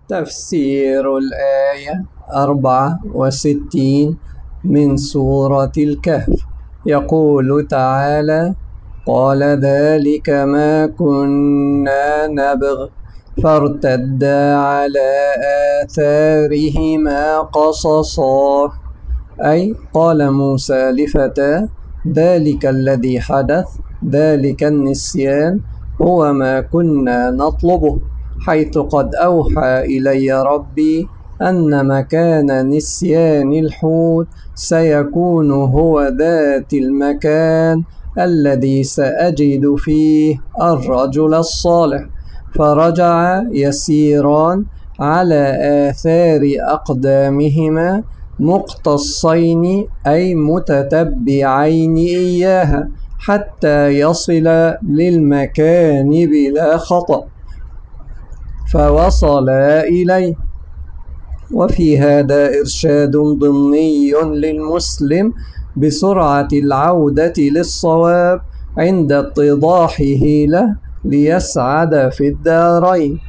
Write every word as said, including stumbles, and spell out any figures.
تفسير الآية أربعة وستين من سورة الكهف. يقول تعالى: قال ذلك ما كنا نبغ فارتدا على آثارهما قصصا. أي قال موسى لفتاه: ذلك الذي حدث، ذلك النسيان، هو ما كنا نطلبه، حيث قد أوحى إلي ربي أن مكان نسيان الحوت سيكون هو ذات المكان الذي سأجد فيه الرجل الصالح. فرجع يسيران على آثار أقدامهما مقتصين أي متتبعين إياها حتى يصل للمكان بلا خطأ، فوصلا إليه. وفي هذا إرشاد ضمني للمسلم بسرعة العودة للصواب عند اتضاحه له ليسعد في الدارين.